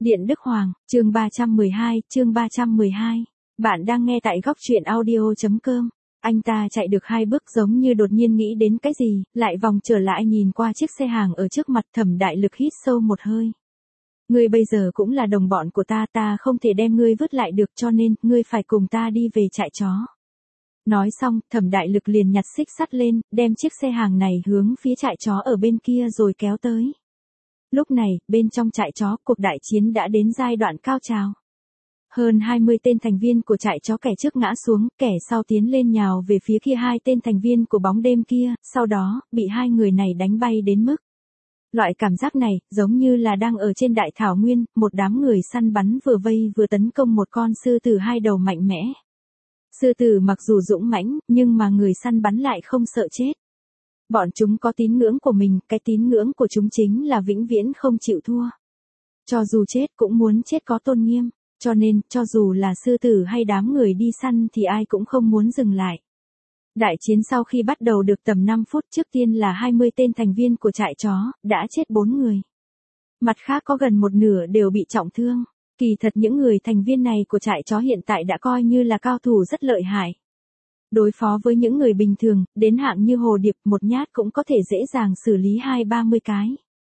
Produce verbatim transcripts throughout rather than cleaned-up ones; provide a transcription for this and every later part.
Điện Đức Hoàng, chương ba trăm mười hai, chương ba trăm mười hai. Bạn đang nghe tại góc truyện audio chấm com. Anh ta chạy được hai bước giống như đột nhiên nghĩ đến cái gì, lại vòng trở lại nhìn qua chiếc xe hàng ở trước mặt. Thẩm Đại Lực hít sâu một hơi. Ngươi bây giờ cũng là đồng bọn của ta, ta không thể đem ngươi vứt lại được, cho nên, ngươi phải cùng ta đi về trại chó. Nói xong, Thẩm Đại Lực liền nhặt xích sắt lên, đem chiếc xe hàng này hướng phía trại chó ở bên kia rồi kéo tới. Lúc này, bên trong trại chó, cuộc đại chiến đã đến giai đoạn cao trào. Hơn hai mươi tên thành viên của trại chó kẻ trước ngã xuống, kẻ sau tiến lên nhào về phía kia hai tên thành viên của bóng đêm kia, sau đó, bị hai người này đánh bay đến mức. Loại cảm giác này, giống như là đang ở trên đại thảo nguyên, một đám người săn bắn vừa vây vừa tấn công một con sư tử hai đầu mạnh mẽ. Sư tử mặc dù dũng mãnh, nhưng mà người săn bắn lại không sợ chết. Bọn chúng có tín ngưỡng của mình, cái tín ngưỡng của chúng chính là vĩnh viễn không chịu thua. Cho dù chết cũng muốn chết có tôn nghiêm, cho nên, cho dù là sư tử hay đám người đi săn thì ai cũng không muốn dừng lại. Đại chiến sau khi bắt đầu được tầm năm phút, trước tiên là hai mươi tên thành viên của trại chó, đã chết bốn người. Mặt khác có gần một nửa đều bị trọng thương. Kỳ thật những người thành viên này của trại chó hiện tại đã coi như là cao thủ rất lợi hại. Đối phó với những người bình thường, đến hạng như Hồ Điệp, một nhát cũng có thể dễ dàng xử lý hai ba mươi cái.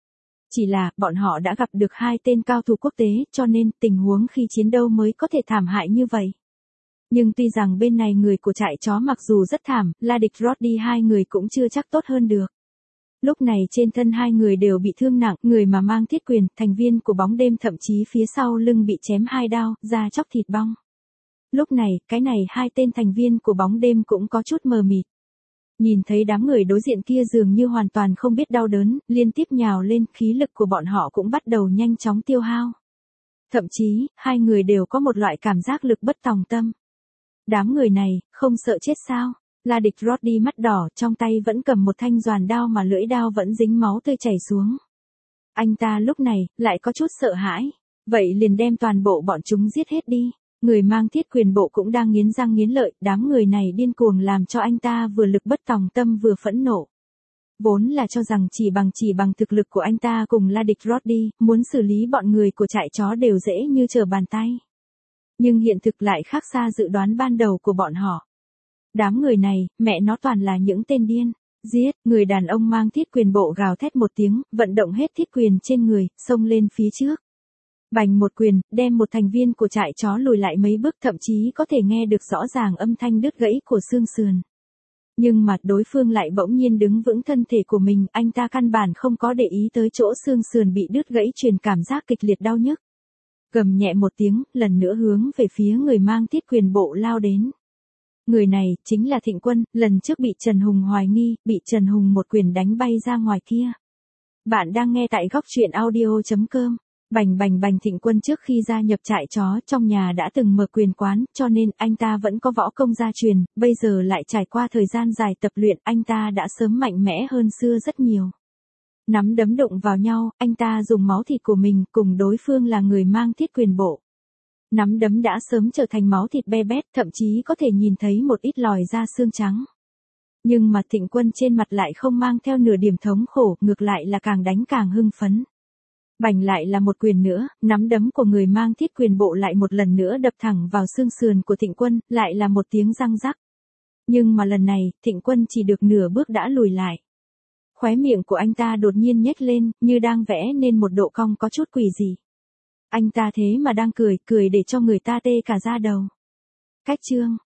Chỉ là, bọn họ đã gặp được hai tên cao thủ quốc tế, cho nên, tình huống khi chiến đấu mới có thể thảm hại như vậy. Nhưng tuy rằng bên này người của trại chó mặc dù rất thảm, La Địch Roddy hai người cũng chưa chắc tốt hơn được. Lúc này trên thân hai người đều bị thương nặng, người mà mang thiết quyền, thành viên của bóng đêm thậm chí phía sau lưng bị chém hai đao, da chóc thịt bong. Lúc này, cái này hai tên thành viên của bóng đêm cũng có chút mờ mịt. Nhìn thấy đám người đối diện kia dường như hoàn toàn không biết đau đớn, liên tiếp nhào lên, khí lực của bọn họ cũng bắt đầu nhanh chóng tiêu hao. Thậm chí, hai người đều có một loại cảm giác lực bất tòng tâm. Đám người này, không sợ chết sao? La Địch Roddy mắt đỏ, trong tay vẫn cầm một thanh doàn đao mà lưỡi đao vẫn dính máu tươi chảy xuống. Anh ta lúc này, lại có chút sợ hãi. Vậy liền đem toàn bộ bọn chúng giết hết đi. Người mang thiết quyền bộ cũng đang nghiến răng nghiến lợi, đám người này điên cuồng làm cho anh ta vừa lực bất tòng tâm vừa phẫn nộ. Vốn là cho rằng chỉ bằng chỉ bằng thực lực của anh ta cùng La Địch Roddy, muốn xử lý bọn người của trại chó đều dễ như trở bàn tay. Nhưng hiện thực lại khác xa dự đoán ban đầu của bọn họ. Đám người này, mẹ nó toàn là những tên điên. Giết, người đàn ông mang thiết quyền bộ gào thét một tiếng, vận động hết thiết quyền trên người, xông lên phía trước. Bành một quyền, đem một thành viên của trại chó lùi lại mấy bước, thậm chí có thể nghe được rõ ràng âm thanh đứt gãy của xương sườn. Nhưng mà đối phương lại bỗng nhiên đứng vững thân thể của mình, anh ta căn bản không có để ý tới chỗ xương sườn bị đứt gãy truyền cảm giác kịch liệt đau nhức. Gầm nhẹ một tiếng, lần nữa hướng về phía người mang thiết quyền bộ lao đến. Người này, chính là Thịnh Quân, lần trước bị Trần Hùng hoài nghi, bị Trần Hùng một quyền đánh bay ra ngoài kia. Bạn đang nghe tại góc truyện audio chấm com. Bành bành bành Thịnh Quân trước khi gia nhập trại chó trong nhà đã từng mở quyền quán, cho nên anh ta vẫn có võ công gia truyền, bây giờ lại trải qua thời gian dài tập luyện, anh ta đã sớm mạnh mẽ hơn xưa rất nhiều. Nắm đấm đụng vào nhau, anh ta dùng máu thịt của mình cùng đối phương là người mang thiết quyền bộ. Nắm đấm đã sớm trở thành máu thịt be bét, thậm chí có thể nhìn thấy một ít lòi da xương trắng. Nhưng mà Thịnh Quân trên mặt lại không mang theo nửa điểm thống khổ, ngược lại là càng đánh càng hưng phấn. Bành lại là một quyền nữa, nắm đấm của người mang thiết quyền bộ lại một lần nữa đập thẳng vào xương sườn của Thịnh Quân, lại là một tiếng răng rắc. Nhưng mà lần này, Thịnh Quân chỉ được nửa bước đã lùi lại. Khóe miệng của anh ta đột nhiên nhếch lên, như đang vẽ nên một độ cong có chút quỷ dị. Anh ta thế mà đang cười, cười để cho người ta tê cả da đầu. Cách chương,